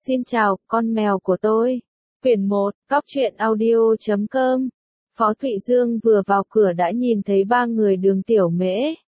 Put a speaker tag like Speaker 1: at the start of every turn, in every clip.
Speaker 1: Xin chào, con mèo của tôi. Quyển 1, Cóc truyện audio.com. Phó Thụy Dương vừa vào cửa đã nhìn thấy ba người Đường Tiểu Mễ.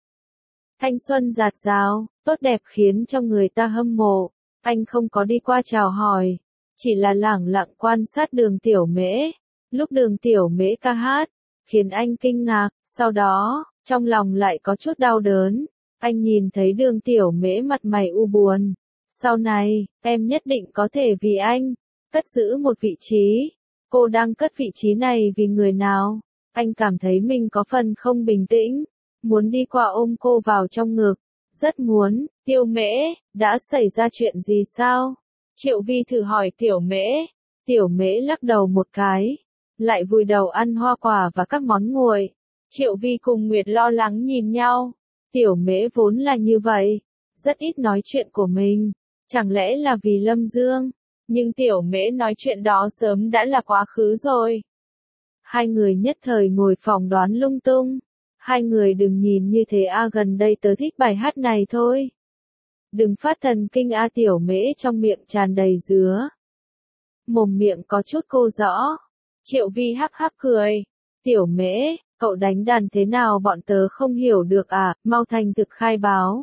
Speaker 1: Thanh xuân rạt rào, tốt đẹp khiến cho người ta hâm mộ. Anh không có đi qua chào hỏi, chỉ là lẳng lặng quan sát Đường Tiểu Mễ. Lúc Đường Tiểu Mễ ca hát, khiến anh kinh ngạc, sau đó, trong lòng lại có chút đau đớn. Anh nhìn thấy Đường Tiểu Mễ mặt mày u buồn. Sau này, em nhất định có thể vì anh, cất giữ một vị trí. Cô đang cất vị trí này vì người nào? Anh cảm thấy mình có phần không bình tĩnh, muốn đi qua ôm cô vào trong ngực. Rất muốn, Tiểu Mễ, đã xảy ra chuyện gì sao? Triệu Vi thử hỏi Tiểu Mễ. Tiểu Mễ lắc đầu một cái, lại vùi đầu ăn hoa quả và các món nguội. Triệu Vi cùng Nguyệt lo lắng nhìn nhau. Tiểu Mễ vốn là như vậy, rất ít nói chuyện của mình. Chẳng lẽ là vì Lâm Dương? Nhưng Tiểu Mễ nói chuyện đó sớm đã là quá khứ rồi. Hai người nhất thời ngồi phỏng đoán lung tung. Hai người đừng nhìn như thế gần đây tớ thích bài hát này thôi. Đừng phát thần kinh Tiểu Mễ trong miệng tràn đầy dứa. Mồm miệng có chút cô rõ. Triệu Vi hắc hắc cười. Tiểu Mễ, cậu đánh đàn thế nào bọn tớ không hiểu được mau thành thực khai báo.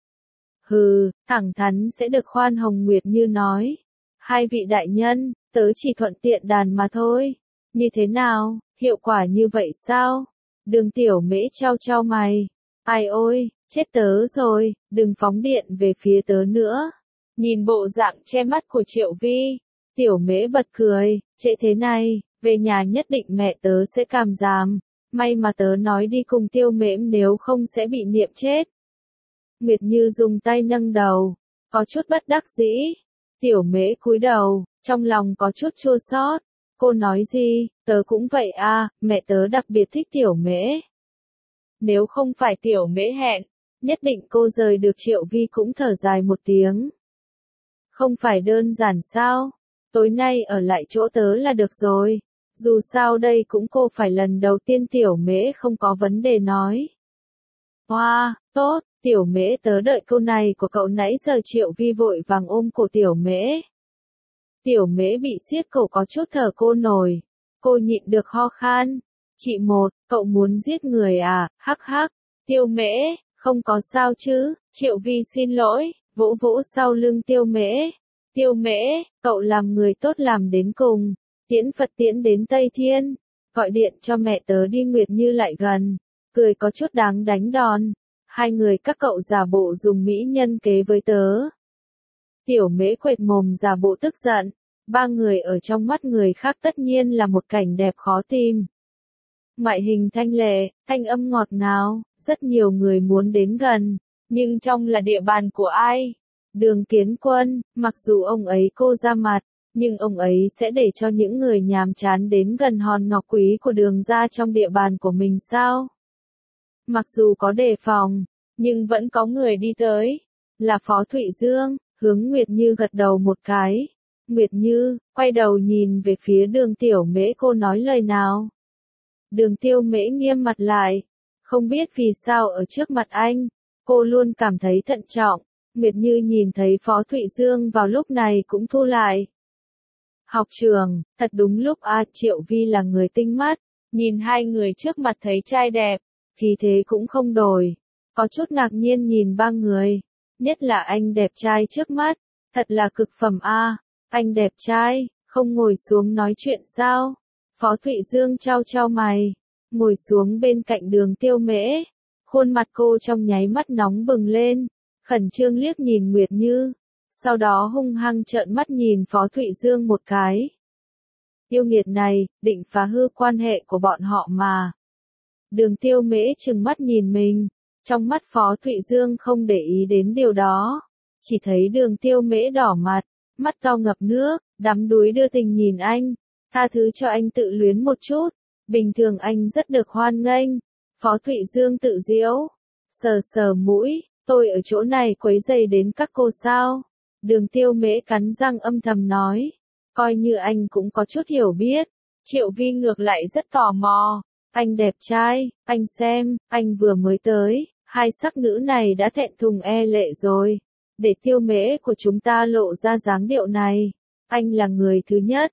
Speaker 1: Hừ, thẳng thắn sẽ được khoan hồng. Nguyệt Như nói. Hai vị đại nhân, tớ chỉ thuận tiện đàn mà thôi. Như thế nào, hiệu quả như vậy sao? Đường Tiểu Mễ trao mày. Ai ôi, chết tớ rồi, đừng phóng điện về phía tớ nữa. Nhìn bộ dạng che mắt của Triệu Vi, Tiểu Mễ bật cười, trễ thế này, về nhà nhất định mẹ tớ sẽ cảm giảm. May mà tớ nói đi cùng Tiêu Mễm nếu không sẽ bị niệm chết. Nguyệt Như dùng tay nâng đầu, có chút bất đắc dĩ. Tiểu Mễ cúi đầu, trong lòng có chút chua xót. Cô nói gì, tớ cũng vậy mẹ tớ đặc biệt thích Tiểu Mễ. Nếu không phải Tiểu Mễ hẹn, nhất định cô rời được. Triệu Vi cũng thở dài một tiếng. Không phải đơn giản sao, tối nay ở lại chỗ tớ là được rồi. Dù sao đây cũng cô phải lần đầu tiên. Tiểu Mễ không có vấn đề nói. Tốt. Tiểu Mễ tớ đợi câu này của cậu nãy giờ. Triệu Vi vội vàng ôm cổ Tiểu Mễ. Tiểu Mễ bị siết cổ có chút thở cô nổi. Cô nhịn được ho khan. Chị Một, cậu muốn giết người hắc hắc. Tiểu Mễ, không có sao chứ. Triệu Vi xin lỗi, vỗ vỗ sau lưng Tiểu Mễ. Tiểu Mễ, cậu làm người tốt làm đến cùng. Tiễn Phật tiễn đến Tây Thiên. Gọi điện cho mẹ tớ đi. Nguyệt Như lại gần, cười có chút đáng đánh đòn. Hai người các cậu giả bộ dùng mỹ nhân kế với tớ. Tiểu Mễ quệt mồm giả bộ tức giận. Ba người ở trong mắt người khác tất nhiên là một cảnh đẹp khó tìm. Ngoại hình thanh lệ, thanh âm ngọt ngào, rất nhiều người muốn đến gần. Nhưng trong là địa bàn của ai? Đường Kiến Quân, mặc dù ông ấy cô ra mặt, nhưng ông ấy sẽ để cho những người nhàm chán đến gần hòn ngọc quý của Đường gia trong địa bàn của mình sao? Mặc dù có đề phòng, nhưng vẫn có người đi tới. Là Phó Thụy Dương. Hướng Nguyệt Như gật đầu một cái. Nguyệt Như, quay đầu nhìn về phía Đường Tiểu Mễ. Cô nói lời nào? Đường Tiểu Mễ nghiêm mặt lại. Không biết vì sao ở trước mặt anh, cô luôn cảm thấy thận trọng. Nguyệt Như nhìn thấy Phó Thụy Dương vào lúc này cũng thu lại. Học trường, thật đúng lúc Triệu Vi là người tinh mắt. Nhìn hai người trước mặt thấy trai đẹp, khí thế cũng không đổi. Có chút ngạc nhiên nhìn ba người. Nhất là anh đẹp trai trước mắt. Thật là cực phẩm Anh đẹp trai, không ngồi xuống nói chuyện sao? Phó Thụy Dương trao mày. Ngồi xuống bên cạnh Đường Tiểu Mễ. Khuôn mặt cô trong nháy mắt nóng bừng lên. Khẩn trương liếc nhìn Nguyệt Như. Sau đó hung hăng trợn mắt nhìn Phó Thụy Dương một cái. Yêu nghiệt này, định phá hư quan hệ của bọn họ mà. Đường Tiểu Mễ trừng mắt nhìn mình. Trong mắt Phó Thụy Dương không để ý đến điều đó. Chỉ thấy Đường Tiểu Mễ đỏ mặt, mắt to ngập nước, đắm đuối đưa tình nhìn anh. Tha thứ cho anh tự luyến một chút. Bình thường anh rất được hoan nghênh. Phó Thụy Dương tự giễu. Sờ mũi, tôi ở chỗ này quấy rầy đến các cô sao? Đường Tiểu Mễ cắn răng âm thầm nói. Coi như anh cũng có chút hiểu biết. Triệu Vi ngược lại rất tò mò. Anh đẹp trai, anh xem, anh vừa mới tới. Hai sắc nữ này đã thẹn thùng e lệ rồi. để Tiêu Mễ của chúng ta lộ ra dáng điệu này. Anh là người thứ nhất.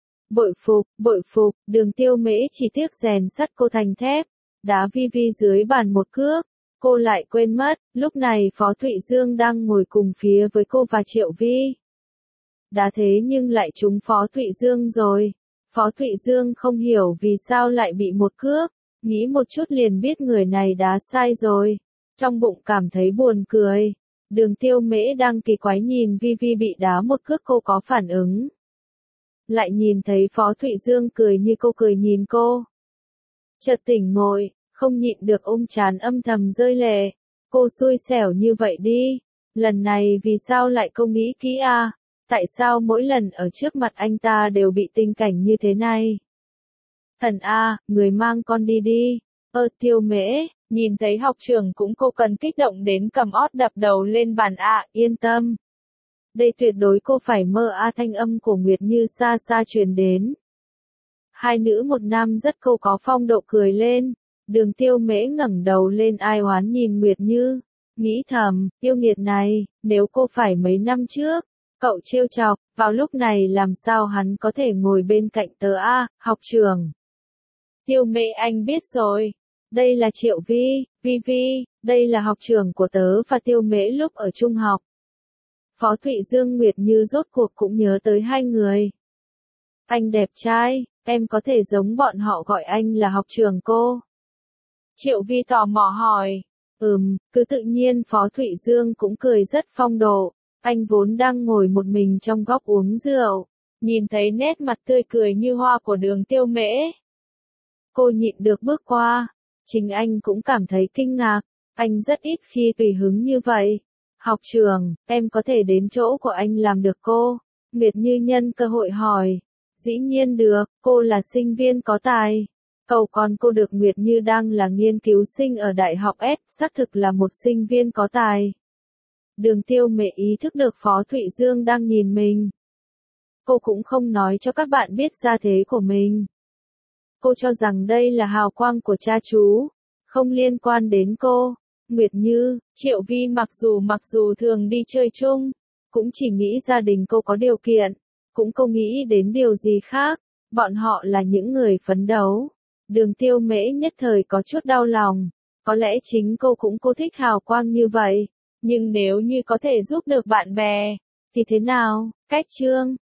Speaker 1: Bội phục, Đường Tiêu Mễ chỉ tiếc rèn sắt cô thành thép, đá Vi Vi dưới bàn một cước. Cô lại quên mất, lúc này Phó Thụy Dương đang ngồi cùng phía với cô và Triệu Vi. Đá thế nhưng lại trúng Phó Thụy Dương rồi. Phó Thụy Dương không hiểu vì sao lại bị một cước, nghĩ một chút liền biết người này đá sai rồi. Trong bụng cảm thấy buồn cười. Đường Tiêu Mễ đang kỳ quái nhìn Vi Vi bị đá một cước cô có phản ứng. Lại nhìn thấy Phó Thụy Dương cười như cô cười nhìn cô. Chợt tỉnh ngồi, không nhịn được ôm trán âm thầm rơi lệ. Cô xui xẻo như vậy đi. Lần này vì sao lại cô nghĩ kỹ à? Tại sao mỗi lần ở trước mặt anh ta đều bị tình cảnh như thế này? Thần a, người mang con đi đi. Tiêu Mễ, nhìn thấy học trưởng cũng cô cần kích động đến cầm ót đập đầu lên bàn yên tâm. Đây tuyệt đối cô phải mơ thanh âm của Nguyệt Như xa xa truyền đến. Hai nữ một nam rất cô có phong độ cười lên. Đường Tiêu Mễ ngẩng đầu lên ai oán nhìn Nguyệt Như. Nghĩ thầm, yêu nghiệt này, nếu cô phải mấy năm trước, cậu trêu chọc, vào lúc này làm sao hắn có thể ngồi bên cạnh tớ học trưởng. Tiêu Mễ anh biết rồi. Đây là Triệu Vi, Vi, đây là học trưởng của tớ và Tiêu Mễ lúc ở trung học. Phó Thụy Dương Nguyệt Như rốt cuộc cũng nhớ tới hai người. Anh đẹp trai, em có thể giống bọn họ gọi anh là học trưởng cô. Triệu Vi tò mò hỏi. Cứ tự nhiên Phó Thụy Dương cũng cười rất phong độ. Anh vốn đang ngồi một mình trong góc uống rượu. Nhìn thấy nét mặt tươi cười như hoa của Đường Tiêu Mễ. Cô nhịn được bước qua. Chính anh cũng cảm thấy kinh ngạc. Anh rất ít khi tùy hứng như vậy. Học trưởng, em có thể đến chỗ của anh làm được cô? Nguyệt Như nhân cơ hội hỏi. Dĩ nhiên được, cô là sinh viên có tài. Cậu con cô được Nguyệt Như đang là nghiên cứu sinh ở Đại học S, xác thực là một sinh viên có tài. Đường Tiêu Mễ ý thức được Phó Thụy Dương đang nhìn mình. Cô cũng không nói cho các bạn biết gia thế của mình. Cô cho rằng đây là hào quang của cha chú, không liên quan đến cô. Nguyệt Như, Triệu Vi mặc dù thường đi chơi chung, cũng chỉ nghĩ gia đình cô có điều kiện, cũng không nghĩ đến điều gì khác, bọn họ là những người phấn đấu. Đường Tiêu Mễ nhất thời có chút đau lòng, có lẽ chính cô thích hào quang như vậy, nhưng nếu như có thể giúp được bạn bè, thì thế nào? Cách chương